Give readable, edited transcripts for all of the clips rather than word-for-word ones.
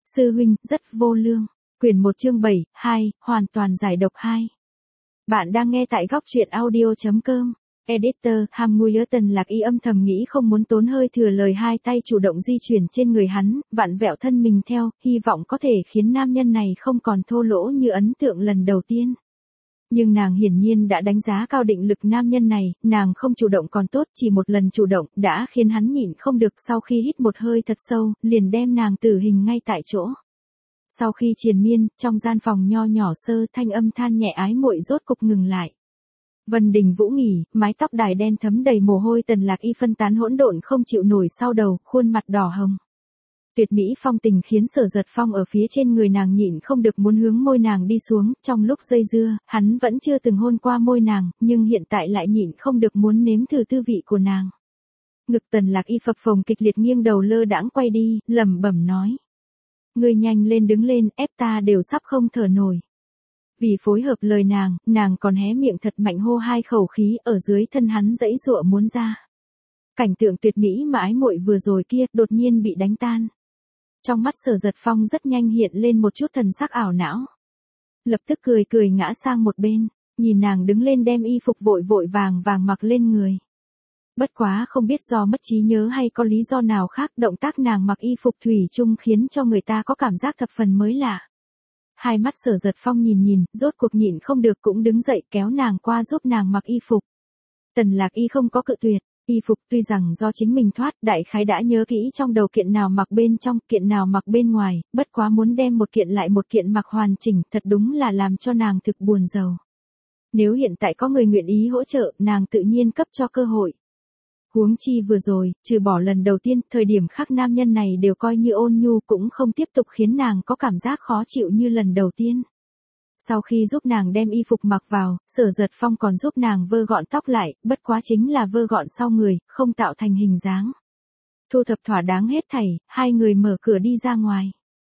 Sư huynh, rất vô lương. Quyển 1 chương 7, 2, hoàn toàn giải độc 2. Bạn đang nghe tại góc truyện audio.com. Editor, Ham Nguyer Tần Lạc Y âm thầm nghĩ không muốn tốn hơi thừa lời, hai tay chủ động di chuyển trên người hắn, vặn vẹo thân mình theo, hy vọng có thể khiến nam nhân này không còn thô lỗ như ấn tượng lần đầu tiên. Nhưng nàng hiển nhiên đã đánh giá cao định lực nam nhân này, nàng không chủ động còn tốt, chỉ một lần chủ động đã khiến hắn nhịn không được, sau khi hít một hơi thật sâu, liền đem nàng tử hình ngay tại chỗ. Sau khi triền miên, trong gian phòng nho nhỏ sơ, thanh âm than nhẹ ái muội rốt cục ngừng lại. Vân Đình Vũ nghỉ, mái tóc đài đen thấm đầy mồ hôi, Tần Lạc Y phân tán hỗn độn không chịu nổi sau đầu, khuôn mặt đỏ hồng. Tuyệt mỹ phong tình khiến Sở Giật Phong ở phía trên người nàng nhịn không được muốn hướng môi nàng đi xuống, trong lúc dây dưa, hắn vẫn chưa từng hôn qua môi nàng, nhưng hiện tại lại nhịn không được muốn nếm thử tư vị của nàng. Ngực Tần Lạc Y phập phồng kịch liệt, nghiêng đầu lơ đãng quay đi, lẩm bẩm nói: "Ngươi nhanh lên, đứng lên, ép ta đều sắp không thở nổi." Vì phối hợp lời nàng còn hé miệng thật mạnh hô hai khẩu khí, ở dưới thân hắn giãy giụa muốn ra. Cảnh tượng tuyệt mỹ mà ái muội vừa rồi kia, đột nhiên bị đánh tan. Trong mắt Sở Giật Phong rất nhanh hiện lên một chút thần sắc ảo não. Lập tức cười ngã sang một bên, nhìn nàng đứng lên đem y phục vội vàng mặc lên người. Bất quá không biết do mất trí nhớ hay có lý do nào khác, động tác nàng mặc y phục thủy chung khiến cho người ta có cảm giác thập phần mới lạ. Hai mắt Sở Giật Phong nhìn, rốt cuộc nhịn không được cũng đứng dậy kéo nàng qua giúp nàng mặc y phục. Tần Lạc Y không có cự tuyệt, y phục tuy rằng do chính mình thoát, đại khái đã nhớ kỹ trong đầu kiện nào mặc bên trong, kiện nào mặc bên ngoài, bất quá muốn đem một kiện lại một kiện mặc hoàn chỉnh, thật đúng là làm cho nàng thực buồn rầu. Nếu hiện tại có người nguyện ý hỗ trợ, nàng tự nhiên cấp cho cơ hội. Huống chi vừa rồi, trừ bỏ lần đầu tiên, thời điểm khác nam nhân này đều coi như ôn nhu, cũng không tiếp tục khiến nàng có cảm giác khó chịu như lần đầu tiên. Sau khi giúp nàng đem y phục mặc vào, Sở Giật Phong còn giúp nàng vơ gọn tóc lại, bất quá chính là vơ gọn sau người, không tạo thành hình dáng. Thu thập thỏa đáng hết thảy, hai người mở cửa đi ra ngoài.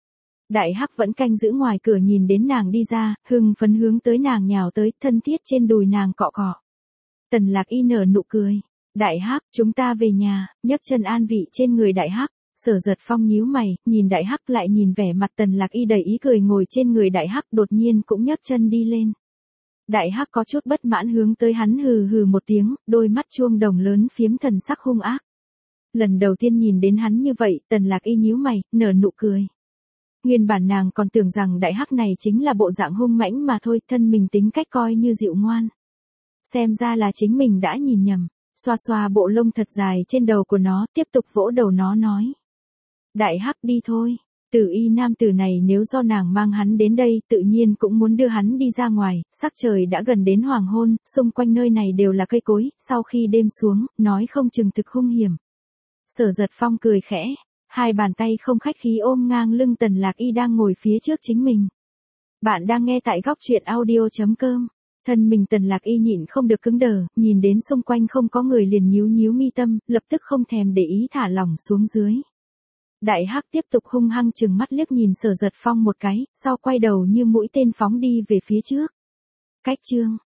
Đại Hắc vẫn canh giữ ngoài cửa, nhìn đến nàng đi ra, hưng phấn hướng tới nàng nhào tới, thân thiết trên đùi nàng cọ cọ. Tần Lạc Y nở nụ cười: "Đại Hắc, chúng ta về nhà." Nhấc chân an vị trên người Đại Hắc. Sở Giật Phong nhíu mày, nhìn Đại Hắc lại nhìn vẻ mặt Tần Lạc Y đầy ý cười ngồi trên người Đại Hắc, đột nhiên cũng nhấc chân đi lên. Đại Hắc có chút bất mãn hướng tới hắn hừ một tiếng, đôi mắt chuông đồng lớn phiếm thần sắc hung ác. Lần đầu tiên nhìn đến hắn như vậy, Tần Lạc Y nhíu mày, nở nụ cười. Nguyên bản nàng còn tưởng rằng Đại Hắc này chính là bộ dạng hung mãnh mà thôi, thân mình tính cách coi như dịu ngoan. Xem ra là chính mình đã nhìn nhầm. Xoa xoa bộ lông thật dài trên đầu của nó, tiếp tục vỗ đầu nó nói: "Đại Hắc, đi thôi." Tử y nam tử này nếu do nàng mang hắn đến đây, tự nhiên cũng muốn đưa hắn đi ra ngoài, sắc trời đã gần đến hoàng hôn, xung quanh nơi này đều là cây cối, sau khi đêm xuống, nói không chừng thực hung hiểm. Sở Giật Phong cười khẽ, hai bàn tay không khách khí ôm ngang lưng Tần Lạc Y đang ngồi phía trước chính mình. Bạn đang nghe tại góc truyện audio.com. Thân mình Tần Lạc Y nhịn không được cứng đờ, nhìn đến xung quanh không có người liền nhíu mi tâm, lập tức không thèm để ý thả lỏng xuống dưới. Đại Hắc tiếp tục hung hăng trừng mắt liếc nhìn Sở Giật Phong một cái, sau quay đầu như mũi tên phóng đi về phía trước. Cách chương